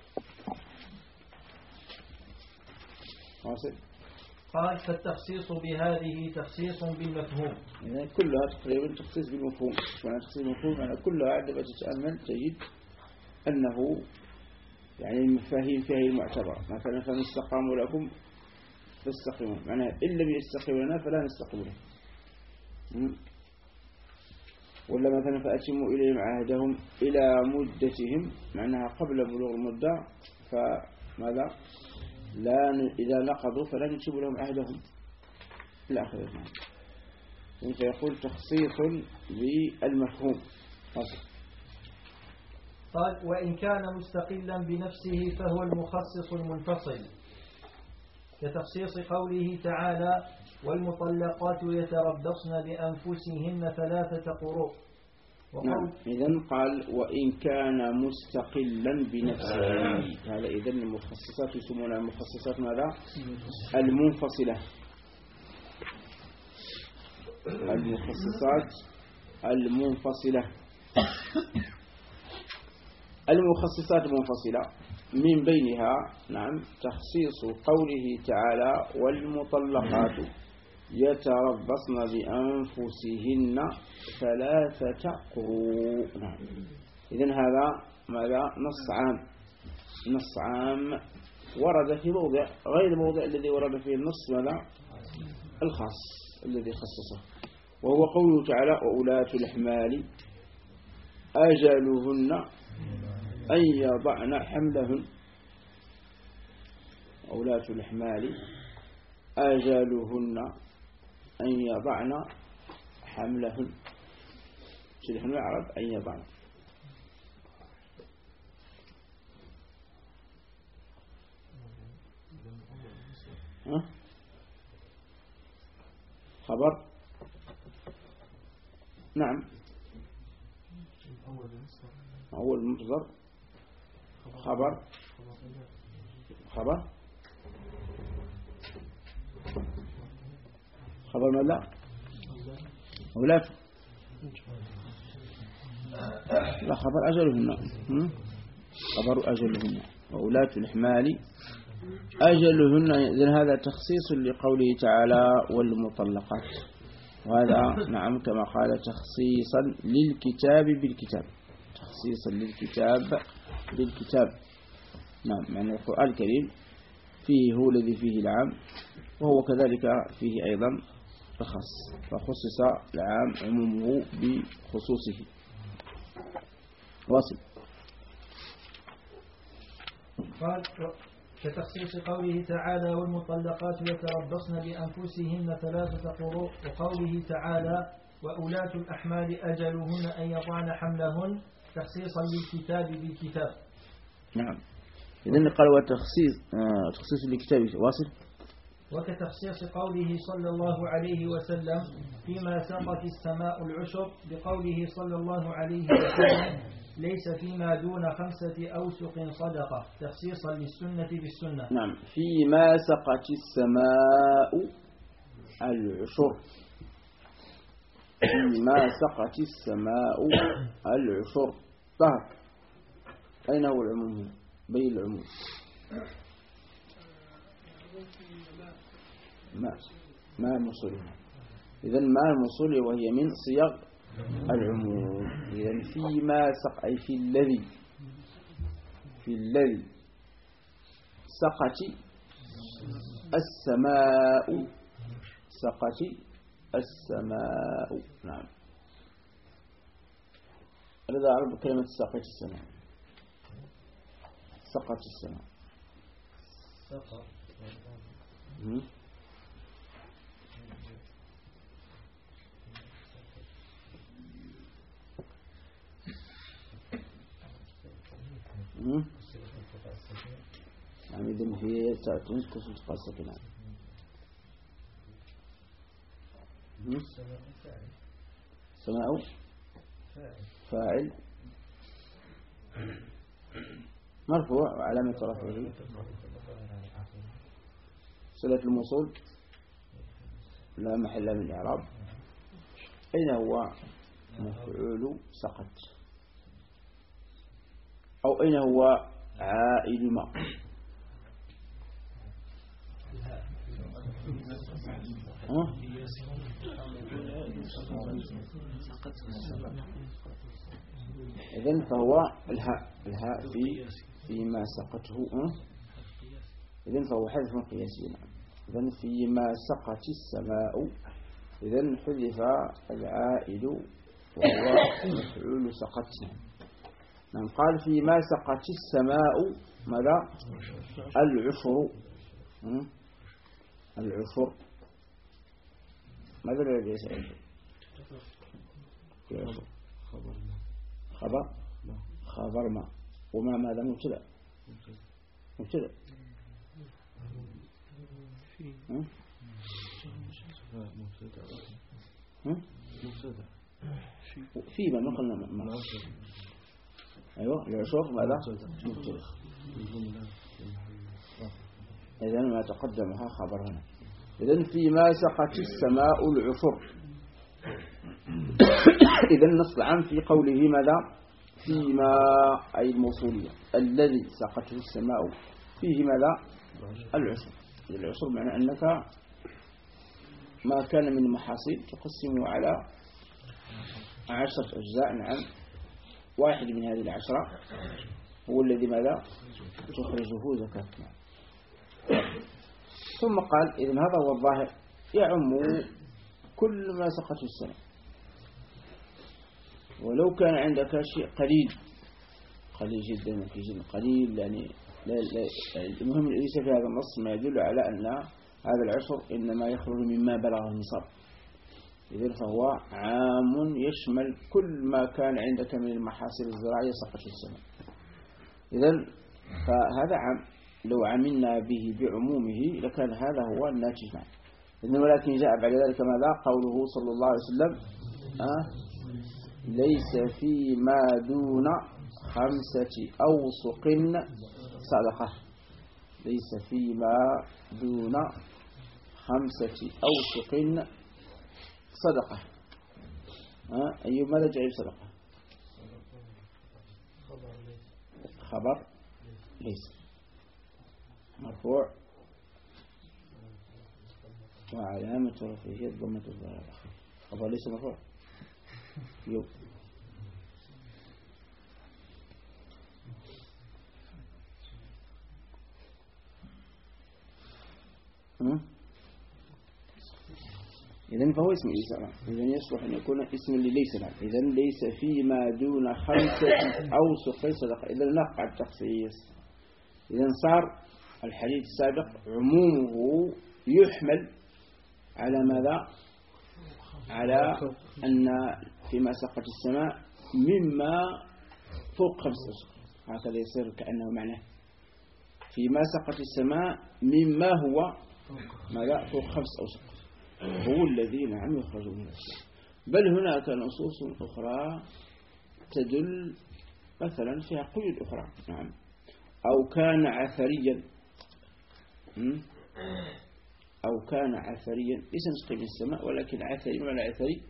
واصل. قال فالتخصيص بهذه تخصيص بالمفهوم. يعني كلها تقريبا تخصيص بالمفهوم. معنى تخصيص بالمفهوم يعني كلها عندما تتأمل تجد أنه يعني المفاهيم فيها المعتبرة. مثلا فما استقاموا لكم فاستقيموا معناها إن لم يستقيموا لنا فلا نستقيم له. ولا مثلا فأتموا إليهم عهدهم إلى مدتهم معناها قبل بلوغ المدة، فماذا إذا نقضوا فلا نكتب لهم عهدهم إلى آخره. فيقول تخصيص بالمفهوم. قال وإن كان مستقلا بنفسه فهو المخصص المنفصل، كتخصيص قوله تعالى والمطلقات يتربصن بأنفسهن 3 قروء. نعم. إذن قال وإن كان مستقلا بنفسه، هذا إذن المخصصات يسمونها المخصصات ماذا؟ المنفصلة. المخصصات المنفصلة. المخصصات المنفصلة من بينها نعم تخصيص قوله تعالى والمطلقات يتربصن بأنفسهن 3 قروء. نعم. إذن هذا ماذا؟ نص عام ورد في موضع غير موضع الذي ورد فيه النص ماذا؟ الخاص الذي خصصه، وهو قوله تعالى وأولاة الأحمال أجلهن أن يضعن حملهن. أولاة الأحمال أجلهن أن يضعن حملهن. شرح العرب أن يضعن. خبر. نعم. أول مصدر خبر ماذا؟ أولاد. لا خبر أجلهن. خبر أجلهن وأولاة الأحمال أجلهن. إذن هذا تخصيص لقوله تعالى والمطلقات، وهذا نعم كما قال تخصيصا للكتاب بالكتاب. تخصيصا للكتاب بالكتاب. نعم. يعني القرآن الكريم فيه هو الذي فيه العام، وهو كذلك فيه أيضا الخاص، فخصص العام عمومه بخصوصه. واصل. قال كتخصيص قوله تعالى والمطلقات يتربصن بأنفسهن 3 قروء، وقوله تعالى وأولاة الأحمال أجلهن أن يضعن حملهن تخصيصا للكتاب بالكتاب. نعم. إذن قال تخصيص للكتاب. واصل. وكتخصيص قوله صلى الله عليه وسلم فيما سقت السماء العشر بقوله صلى الله عليه وسلم ليس فيما دون 5 أوسق صدقة، تخصيصا للسنة بالسنة. نعم. فيما سقت السماء العشر. فيما سقت السماء العشر. طهر. أين هو العموم؟ بين العموم ما الموصولة. إذن ما الموصولة وهي من صيغ العموم. إذن فيما سق أي في الذي سقط السماء. نعم. هذا أعرف كلمة سقط السماء. سقط السماء. يعني إذن هي تأتون كسر تقاسكنا. سماء فاعل مرفوع وعلامة رفعه صلة الموصول لا محل من الإعراب. أين هو مفعول سقط؟ أو أين هو عائد ما؟ إذن فهو الهاء فيما سقطه. إذن فهو حذف قياسي. إذن فيما سقط السماء. إذن حذف العائد وهو مفعول سقطنا. نعم. قال فيما سقط السماء ماذا؟ العفر. العفر ماذا الذي يسأل؟ خبر ما. وما ماذا؟ مبتدأ. فيما ما قلنا ما. أيوة العشر ماذا؟ مبتدأ. إذن ما تقدمها خبر هنا. إذن فيما سقط السماء العفر. إذن نص العام في قوله ماذا؟ فيما أي الموصولية الذي سقطه السماء فيه ماذا؟ العشر. العشر معنى أنك ما كان من المحاصيل تقسمه على 10 أجزاء. نعم. واحد من هذه 10 هو الذي ماذا؟ تخرجه زكاة. ثم قال إذن هذا هو الظاهر يعم كل ما سقطه السماء، ولو كان عندك شيء قليل جدا قليل يعني المهم ليس في هذا النص ما يدل على أن هذا العشر إنما يخرج مما بلغ النصاب. إذن فهو عام يشمل كل ما كان عندك من المحاصيل الزراعية سقط السماء. إذن فهذا عام لو عملنا به بعمومه لكان هذا هو الناتج معه. ولكن جاء بعد ذلك ماذا؟ قوله صلى الله عليه وسلم ليس فيما دون 5 أوسق صدقة. ليس فيما دون 5 أوسق صدقة. أي ماذا جاء صدقة؟ خبر ليس مرفوع وعلامة رفعه الضمة الظاهرة. خبر ليس مرفوع يو. إذن فهو اسم ليس. إذن يصلح أن يكون اسم ليس. إذن ليس فيما دون 5 أوسق صدقة. إذن نقع التخصيص. إذن صار الحديث السابق عمومه يحمل على ماذا؟ على أن فيما سقط السماء مما فوق 5 أوسق. هكذا يصير كأنه معناه فيما سقط السماء مما هو ماذا؟ فوق 5 أوسق هو الذي نعم يخرج من السماء. بل هناك نصوص أخرى تدل مثلا فيها قيود أخرى. نعم. أو كان عثريا أو كان عثريا ليس نسقي من السماء ولكن عثري. بمعنى عثري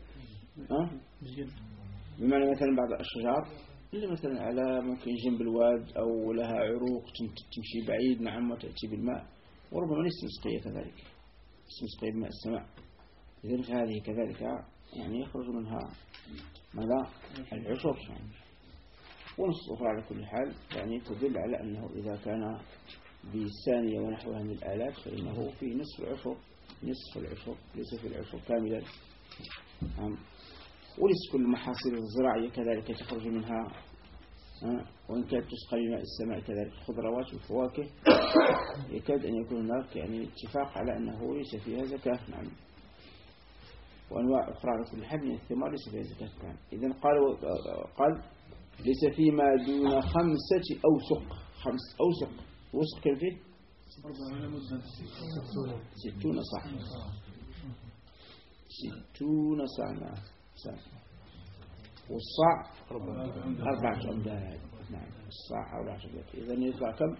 بمعنى مثلا بعض الأشجار اللي مثلا على ممكن جنب الواد أو لها عروق تمشي بعيد. نعم. وتأتي بالماء وربما ليس نسقية كذلك نسقي بماء السماء. إذن فهذه كذلك يعني يخرج منها ماذا؟ العشر. ونص أخرى على كل حال يعني تدل على أنه إذا كان بالثانية ونحوها من الآلات فإنه في نصف العشر ليس في العشر كاملا. وليس كل محاصيل الزراعية كذلك تخرج منها وإن كانت تسقى بماء السماء كذلك الخضروات والفواكه يكاد أن يكون هناك يعني اتفاق على أنه ليس فيها زكاة. نعم. وأنواع أخرى على كل حال من الثمار ليس فيها زكاة. نعم. إذن قال ليس فيما دون 5 أوسق. 5 أوسق. وسق كم فيه؟ 60 صاع. 60 صاع. والصاع 4 أمداد. نعم. الصاع 4 أمداد. إذن يطلع كم؟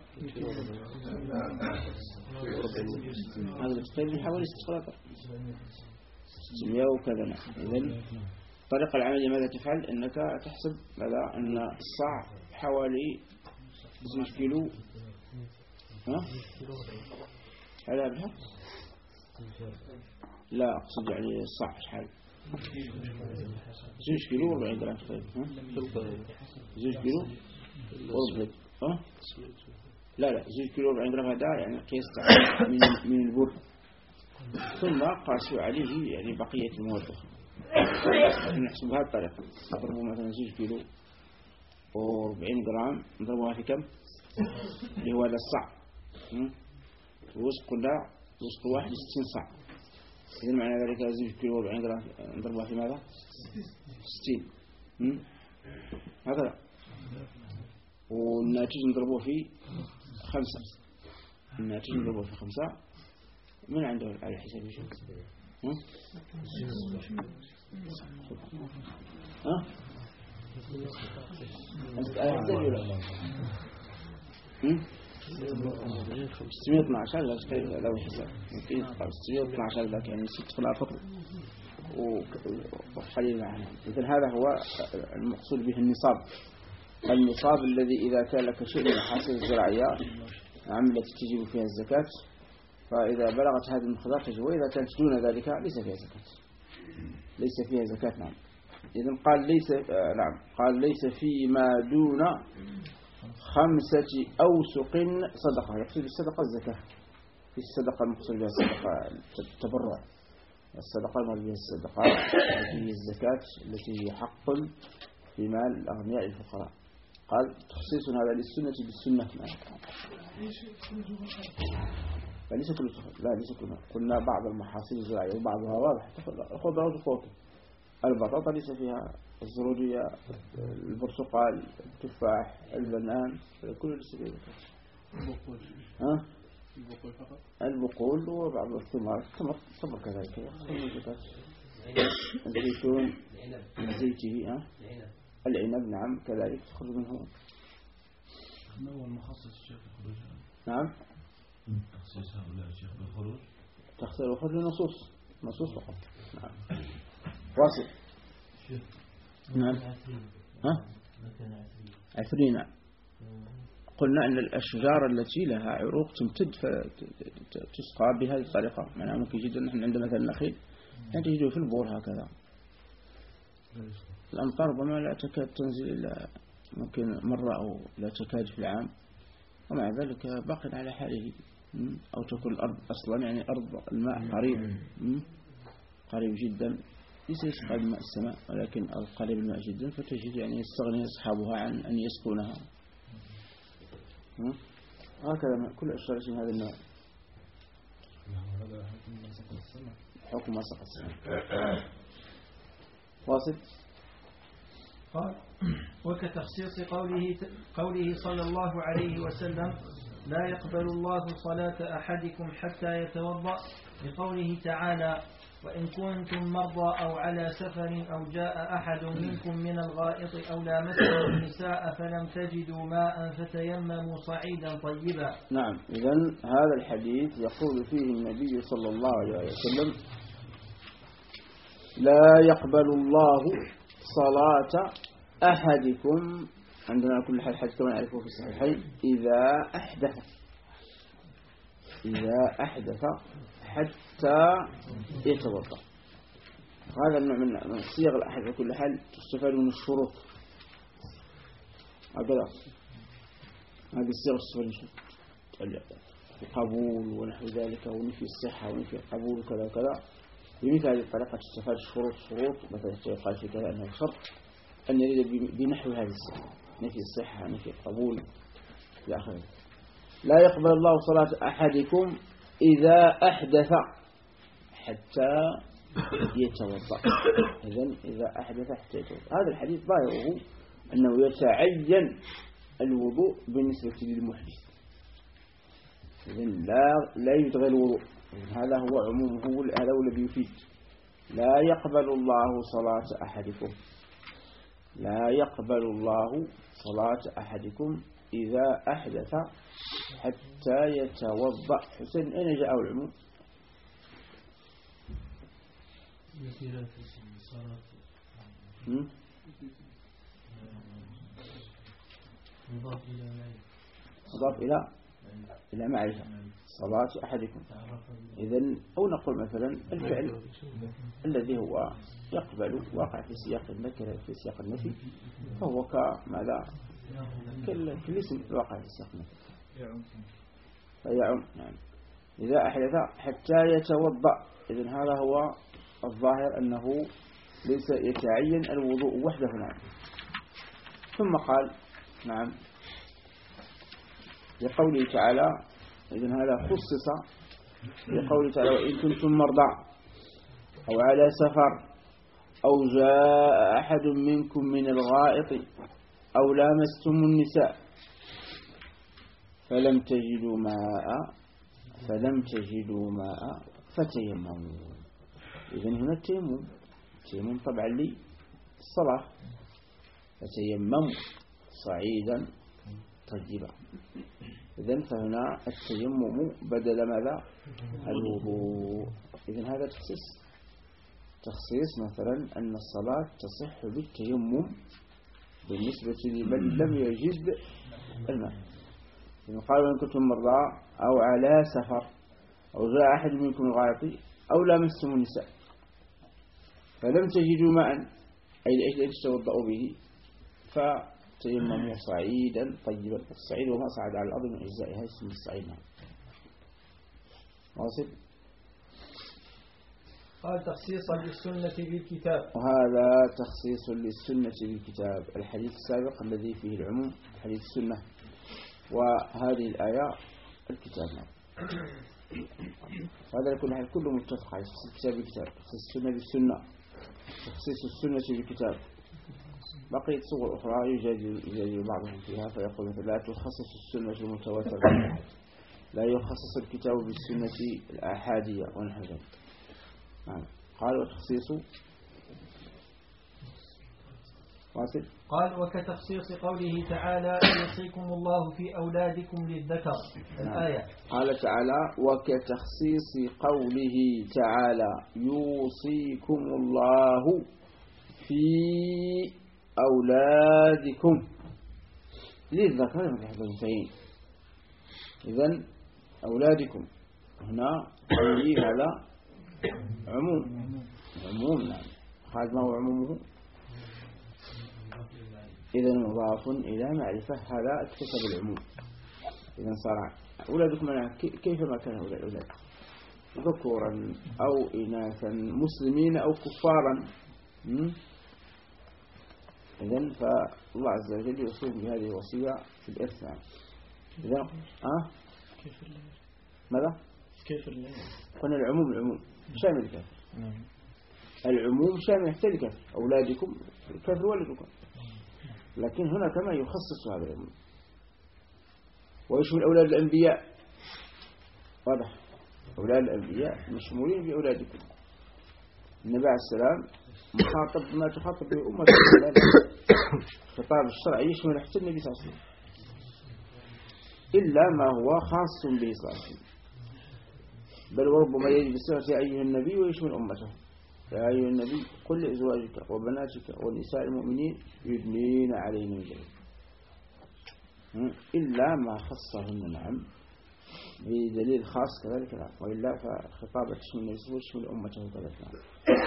هذا تقريبا حوالي 6 600 وكذا. إذن طريقة العملية ماذا تفعل؟ أنك تحسب ماذا؟ أن الصاع حوالي 2 كيلو. هذا بها؟ لا أقصد يعني الصاع شحال 2 كيلو 40 جرام تقريبا. 2 كيلو وربع. لا 2 كيلو 40 جرام هذا يعني قياس من البر. ثم قاسوا عليه يعني بقية المواد. نحسب بهذه الطريقة. نضربه مثلا 2 كيلو و40 جرام نضربها في كم؟ اللي هو الصاع. وسط قلنا وسط واحد 60 صاع. إذن معنى ذلك 2 كيلو و40 جرام نضربها في ماذا؟ 60. هكذا. والناتج نضربه في 5. الناتج نضربه في 5. من عنده على حساب شيء؟ ها؟ أنت أحسن ولا؟ 612 لا تقريبا لو حساب ممكن 612 ذاك يعني 6 فلافل وقليل عنه. إذن هذا هو المقصود به النصاب الذي إذا كان لك شيء من الحاصل الزراعية التي تجب فيها الزكاة، فإذا بلغت هذه المقدار تجب، وإذا كانت دون ذلك ليس فيها زكاة. نعم. إذن قال ليس فيما دون 5 أوسق صدقة. يقصد الصدقة الزكاة. في الصدقة المقصود بها الصدقة التبرع، الصدقة المقصود بها الصدقة التي هي الزكاة التي هي حق في مال الأغنياء الفقراء. قال تخصيص هذا للسنة بالسنة. ليس كل لا ليس كل. قلنا بعض المحاصيل الزراعية وبعضها واضح. الخضار والفواكه، البطاطا ليس فيها، الزرودية، البرتقال، التفاح، البنان، كل السبيل. البقول وبعض الثمار، التمر كذلك. الزيتون من زيته، العنب نعم كذلك تخرج منه. ما هو المخصص الشيخ بالخروج؟ نعم. تخصيص هؤلاء الشيخ بالخروج؟ تخصيص الخروج نصوص فقط. نعم. واصل. نعم. عفرين. قلنا أن الأشجار التي لها عروق تمتد فتسقى بهذه الطريقة. معناها ممكن جدا نحن عندنا مثلا نخيل تجده في البور هكذا. الأمطار ربما لا تكاد تنزل إلا ممكن مرة أو لا تكاد في العام، ومع ذلك باق على حاله. أو تكون الأرض أصلا يعني أرض الماء قريب جدا، ليس يسقى بماء السماء ولكن قريب الماء جدا، فتجد يعني يستغني أصحابها عن أن يسقونها. هكذا كل أشجار من هذا النوع. حكم ما سقى السماء. واصل. قال وكتخصيص قوله صلى الله عليه وسلم لا يقبل الله صلاة أحدكم حتى يتوضأ، بقوله تعالى وإن كنتم مرضى أو على سفر أو جاء أحد منكم من الغائط أو لامستم النساء فلم تجدوا ماء فتيمموا صعيدا طيبا. نعم. إذن هذا الحديث يقول فيه النبي صلى الله عليه وسلم لا يقبل الله صلاة أحدكم، عندنا كل حديث كما نعرفه في الصحيحين، إذا أحدث حتى يتوضأ. هذا النوع من صيغ الأحد في كل حال تستفاد من الشروط. هكذا هذه الصيغ تستفاد من القبول ونحو ذلك، ونفي الصحة ونفي القبول وكذا وكذا. بمثل هذه الطريقة تستفاد شروط مثلا يقال في كذا أنه شرط أن يريد بنحو هذه الصحة، نفي الصحة نفي القبول إلى آخره. لا يقبل الله صلاة أحدكم إذا أحدث حتى يتوضأ. إذن إذا أحدث حتى يتوضأ. هذا الحديث ظاهره أنه يتعين الوضوء بالنسبة للمحدث. إذن لا يتغير الوضوء. هذا هو عمومه، هذا هو الذي يفيد. لا يقبل الله صلاة أحدكم، لا يقبل الله صلاة أحدكم إذا أحدث حتى يتوضأ. حسين أين جاء العموم؟ مضاف إلى معرفة صلاة أحدكم. إذن أو نقول مثلا الفعل الذي هو يقبل واقع في سياق النكرة في سياق النفي فهو كماذا كالاسم الواقع في سياق النفي فيعم. نعم. إذا أحدث حتى يتوضأ. إذن هذا هو الظاهر أنه ليس يتعين الوضوء وحده. نعم. ثم قال نعم لقوله تعالى، إذن هذا خصص لقوله تعالى وإن كنتم مرضى أو على سفر أو جاء أحد منكم من الغائط أو لامستم النساء فلم تجدوا ماء فتيمموا. إذن هنا التيمم طبعا للصلاة، فتيمموا صعيدا طيبا. إذن فهنا التيمم بدل ماذا؟ الوضوء. إذن هذا تخصيص مثلا أن الصلاة تصح بالتيمم بالنسبة لمن لم يجد الماء. قال وإن كنتم مرضى أو على سفر أو جاء أحد منكم الغائط أو لامستم النساء فلم تجدوا ماء أي لأجل تتوضأوا به فتيمموا صعيدا طيبا. الصعيد وما صعد على الأرض من أجزائها اسم الصعيد. واصل. قال تخصيصا للسنة بالكتاب، وهذا تخصيص للسنة بالكتاب. الحديث السابق الذي فيه العموم حديث السنة، وهذه الآية الكتاب. وهذا كل حال كله متفق على تخصيص الكتاب بالكتاب، تخصيص السنة بالسنة، تخصيص السنة بالكتاب. بقيت صور أخرى يجادل بعضهم فيها فيقول مثلا لا تخصص السنة المتواترة، لا يخصص الكتاب بالسنة الآحادية ونحو ذلك. قال وتخصيص واصل. قال وكتخصيص قوله تعالى يوصيكم الله في أولادكم للذكر الآية. قال تعالى وكتخصيص قوله تعالى يوصيكم الله في أولادكم للذكر مثل الأنثيين. إذن أولادكم هنا هذا عموم. نعم. هذا ما هو عمومه؟ إذا مضاف إلى معرفة، هذا اكتسب العموم. إذا صار أولادكم كيف ما كان أولاد ذكورا أو إناثا مسلمين أو كفارا. إذن فالله عز وجل يوصيهم بهذه الوصية في الإرث. إذن ماذا؟ كيف قلنا العموم شامل الكافر. العموم شامل حتى الكافر. أولادكم الكافر ولدكم، لكن هنا كما يخصص هذا العموم ويشمل أولاد الأنبياء. واضح. أولاد الأنبياء مشمولين بأولادكم. النبي عليه السلام مخاطب ما تخاطب به أمة الخطاب الشرعي يشمل حتى النبي صلى الله عليه وسلم إلا ما هو خاص به صلى الله عليه وسلم، بل وربما يجب بصيغة يا أيها النبي ويشمل أمته. يا أيها النبي قل لأزواجك وبناتك والنساء المؤمنين يدنين علينا من جلبيبهن إلا ما خصهن. نعم. بدليل خاص كذلك. نعم. وإلا فخطابة تشمل النبي وتشمل أمته كذلك. نعم.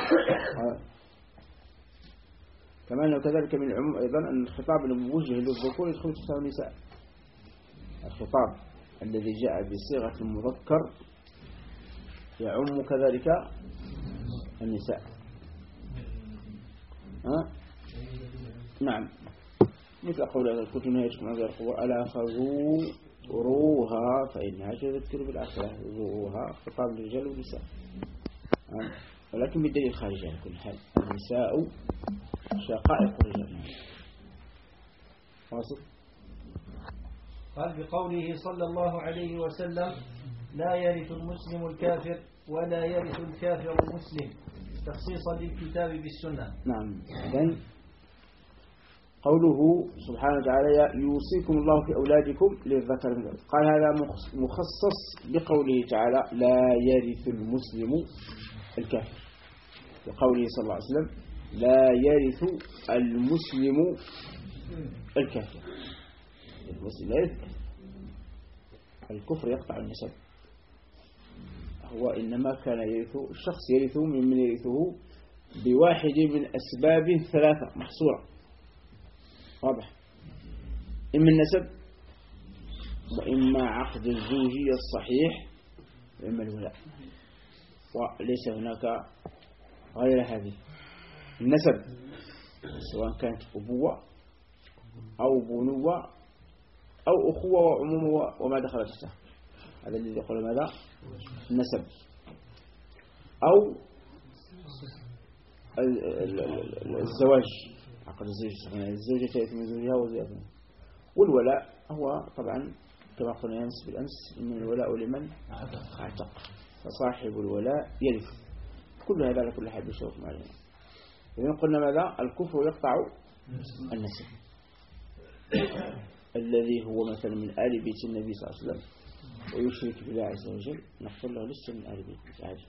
كما أنه كذلك من العموم أيضا أن الخطاب الموجه للذكور يدخل تحته النساء. الخطاب الذي جاء بصيغة المذكر يعم كذلك النساء. نعم. مثل قول كنت نهيتكم عن القوة ألا فزوروها فإنها تذكر بالآخرة. زوروها خطاب للرجال والنساء، ولكن بالدليل خارجي على كل حال. النساء شقائق الرجال. واصل. قال بقوله صلى الله عليه وسلم لا يرث المسلم الكافر ولا يرث الكافر المسلم، تخصيصا للكتاب بالسنة. نعم. إذن قوله سبحانه وتعالى يوصيكم الله في أولادكم للذكر مثل الأنثى، قال هذا مخصص بقوله تعالى لا يرث المسلم الكافر، بقوله صلى الله عليه وسلم لا يرث المسلم الكافر. المسلم لا يرث، الكفر يقطع النسب. هو إنما كان يرث الشخص يرثه ممن يرثه بواحد من أسباب ثلاثة محصورة. واضح. إما النسب وإما عقد الزوجية الصحيح وإما الولاء، وليس هناك غير هذه. النسب سواء كانت أبوة أو بنوة أو أخوة وعمومة وما دخل تحته. هذا الذي يقول ماذا؟ النسب. أو الزواج، عقد الزوج، الزوجة تأتي من زوجها وزوجها. والولاء هو طبعا كما قلنا ينسب بالأمس إن الولاء لمن اعتق، فصاحب الولاء يرث. كل هذا لكل حد يشوف معلومة. إذن قلنا ماذا؟ الكفر يقطع النسب. الذي هو مثلا من آل بيت النبي صلى الله عليه وسلم ويشرك بالله عز وجل نقول له لست من آل بيت عادي،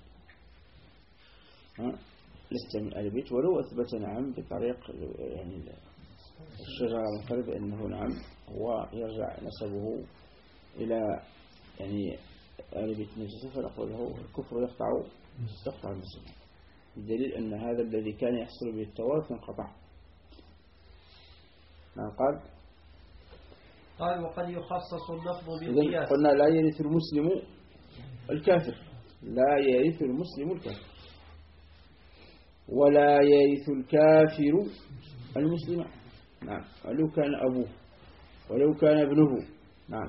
لست من آل بيت، ولو أثبت نعم بطريق يعني الشجرة المنقرض أنه نعم هو يرجع نسبه إلى يعني آل بيت النبي صلى الله عليه وسلم، فنقول له الكفر يقطع النسب، بدليل أن هذا الذي كان يحصل به التوارث انقطع. قال وقد يخصص اللفظ بالقياس. قلنا لا يرث المسلم الكافر، لا يرث المسلم الكافر، ولا يرث الكافر المسلم. نعم، ولو كان أبوه ولو كان ابنه. نعم.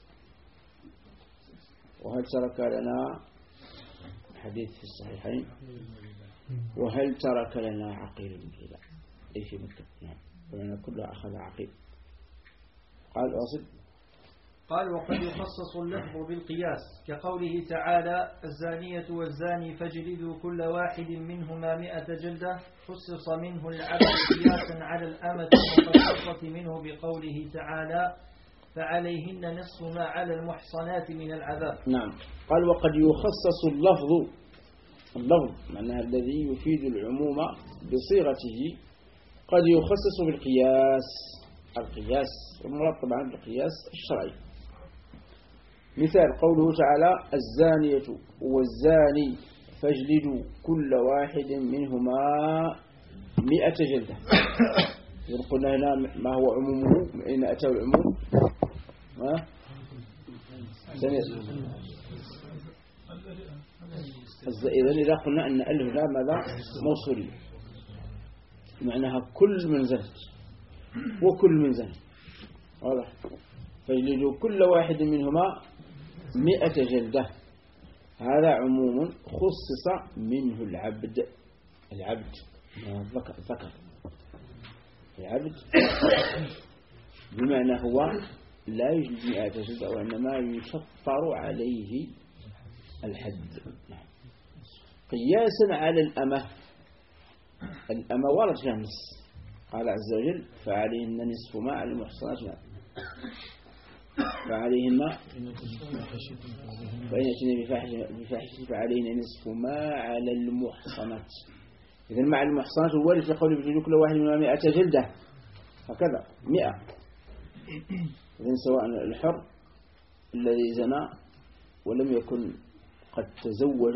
وهل ترك لنا حديث في الصحيحين وهل ترك لنا عقيل من كذا أي في مكة. نعم، ولنا كلها أخذ عقيل. قال واصل. قال وقد يخصص اللفظ بالقياس كقوله تعالى الزانية والزاني فاجلدوا كل واحد منهما 100 جلدة، خصص منه العبد قياسا على الأمة المخصصة منه بقوله تعالى فعليهن نصف ما على المحصنات من العذاب. نعم. قال وقد يخصص اللفظ معناها الذي يفيد العموم بصيغته قد يخصص بالقياس. القياس المراد طبعا بالقياس الشرعي. مثال قوله تعالى الزانية والزاني فاجلدوا كل واحد منهما 100 جلدة. قلنا هنا ما هو عمومه، من أين أتى العموم؟ إذا قلنا أن ألف لا ماذا موصولي معناها كل من زنت وكل من زنت. واضح. فاجلدوا كل واحد منهما 100 جلدة. هذا عموم خصص منه العبد ذكر العبد بمعنى هو لا يجلد 100 جلدة وإنما يشطر عليه الحد. قياسا على الأمة ورد فيها النص. قال عز وجل فعليهن نصف ما على المحصنات فعليهن فإن يأتين بفاحشة فعليهن نصف ما على المحصنات. إذن مع المحصنات الوارد في قوله بجلد كل واحد منها 100 جلدة، هكذا 100. إذن سواء الحر الذي زنى ولم يكن قد تزوج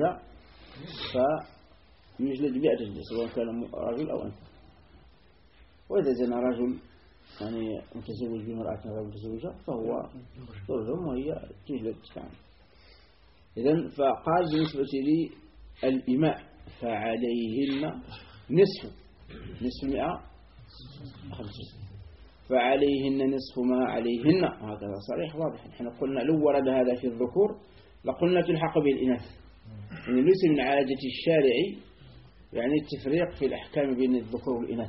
فيجلد 100 جلدة سواء كان رجل أو أنثى. وإذا زنى رجل يعني متزوج بمرأة غير متزوجة فهو يرجم وهي تجلد. إذن فقال بالنسبة لي الإماء فعليهن نصف 100 فعليهن نصف ما عليهن، وهكذا صريح واضح. نحن قلنا لو ورد هذا في الذكور لقلنا تلحق به الإناث، يعني ليس من عادة الشارع يعني التفريق في الأحكام بين الذكور والإناث.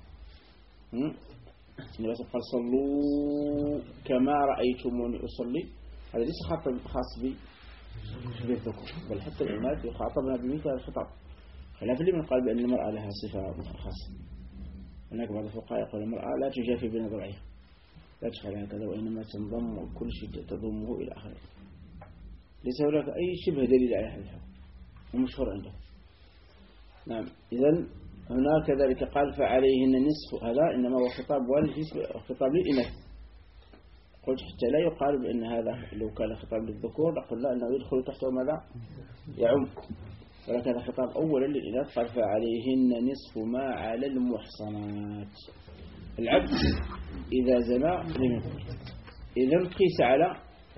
النبي قال صلوا كما رأيتموني أصلي، هذا ليس خاص بالذكور بل حتى الإناث يخاطبنا بمثل الخطاب، خلاف لمن قال بأن المرأة لها صفة خاصة. هناك بعض الفقهاء يقول المرأة لا تجافي بين ضلعها، لا تفعل هكذا وإنما تنضم وكل شيء تضمه إلى آخره. ليس هناك أي شبه دليل على هذا ومشهور عنده. نعم. إذن هنا كذلك قال فعليهن نصف، هذا إنما هو خطاب والد خطاب للإناث. قلت حتى لا يقال بأن هذا لو كان خطاب للذكور لقل لا أنه يدخل تحته ماذا يعم، ولكن هذا خطاب أولا للإناث. قال فعليهن نصف ما على المحصنات. العبد إذا زنى لم يكن، إذن قيس على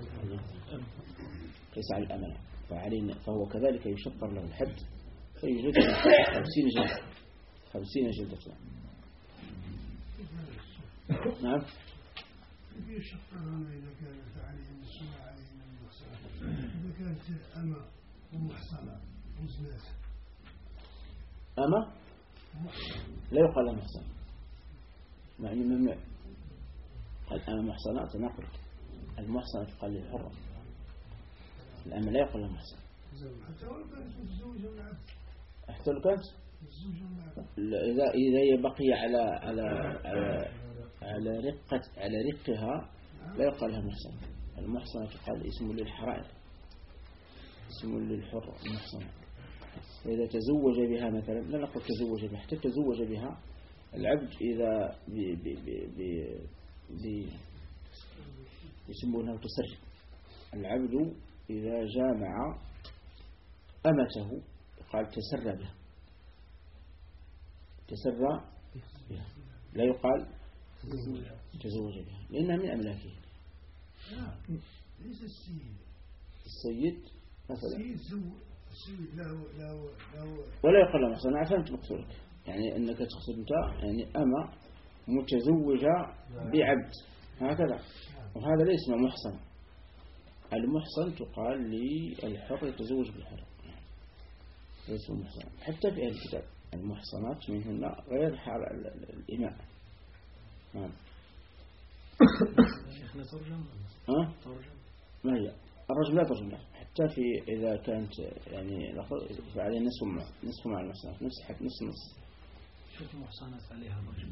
الأمانة فهو كذلك يشطر له الحد فيجلد 50 جلدة. 50 جلدة. نعم. في شق إذا كانت عليهم السماء عليهم المحصنة، إذا كانت أما ومحصنة وزنات. أما لا يقال لها محصنة، معني ممنوع. الأما محصنة تناقض، المحصنة تقال للحرة، الأما لا يقال لها محصنة. حتى ولو كانت متزوجة من عبد. حتى لو كانت إذا بقي على رقها لا يقال لها محصنة. المحصنة تقال اسم للحرائر، اسم للحرة المحصنة. إذا تزوج بها مثلا، لا نقول تزوج بها، حتى تزوج بها العبد إذا يسمونه تسري. العبد إذا جامع أمته قال تسرى بها، تسرى بها، لا يقال تزوج بها لأنها من أملاكه. ليس السيد مثلا السيد لا ولا يقال له محصنة. أنا فهمت مقصودك، يعني أنك تقصد أنت يعني أما متزوجة بعبد هكذا، وهذا ليس محصن. المحصن تقال للحر يتزوج بالحر، ليس محصن. حتى في أهل الكتاب المحصنات منهن غير الإماء. نعم. شيخنا ترجم؟ ما هي الرجل لا ترجم له، حتى في إذا كانت يعني فعليه نصف مع المحصنات، نص. شوف المحصنات عليها الرجل،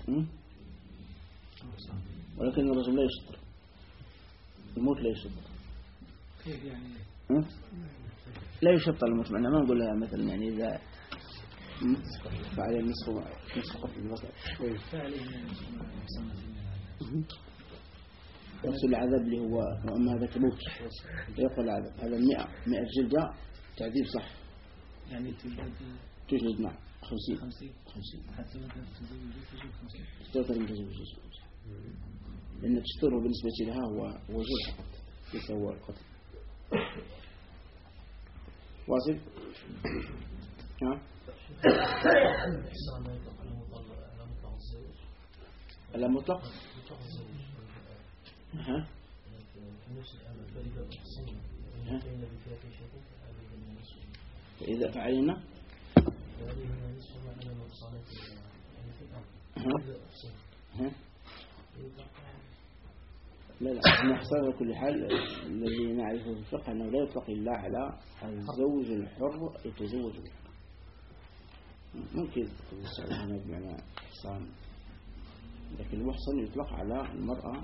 ولكن الرجل لا يشطر، الموت لا يشطر. كيف يعني؟ لا يشطر الموت، معنا ما نقول لها مثلا يعني إذا فعليه نصف قتل البصر يحصل العذاب اللي هو وأما هذا كموت يقول العذاب. هذا 100 جلدة تعذيب صح، يعني تجلد مع 50 حتى لو كانت تزوج لأن تشتره بالنسبة لها هو جلد فقط، ليس هو القتل. واصل؟ ها؟ على مطلق؟ ها؟ إذا فعلنا لا نحصل على كل حال. الذي نعرفه في الفقه أنه لا يطلق إلا على الزوج الحر يتزوج بالحر. ممكن تقول هنا بمعنى إحصان، لكن المحصن يطلق على المرأة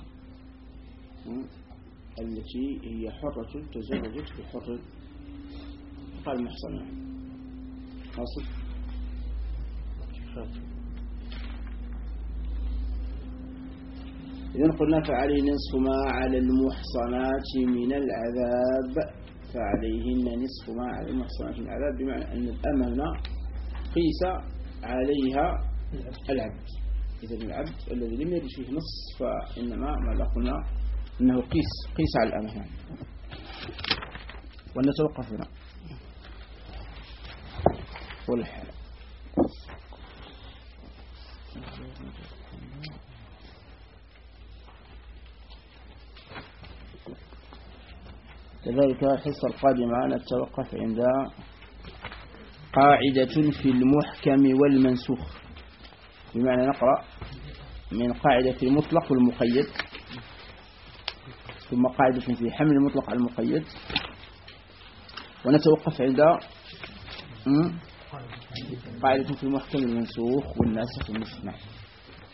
التي هي حرة تزوجت بحر، قال محصنة. حاصل. إذن قلنا فعليه نصف ما على المحصنات من العذاب، فعليهن نصف ما على المحصنات من العذاب، بمعنى أن الأمة هنا قيس عليها العبد. إذا العبد الذي لم يرد فيه نص فإنما ما قلنا أنه قيس على الأمة. ونتوقف هنا والحال. كذلك الحصة القادمة نتوقف عند قاعدة في المحكم والمنسوخ، بمعنى نقرأ من قاعدة في المطلق والمقيد، ثم قاعدة في حمل المطلق على المقيد، ونتوقف عند قاعدة في المحكم والمنسوخ والناسخ والمسمع.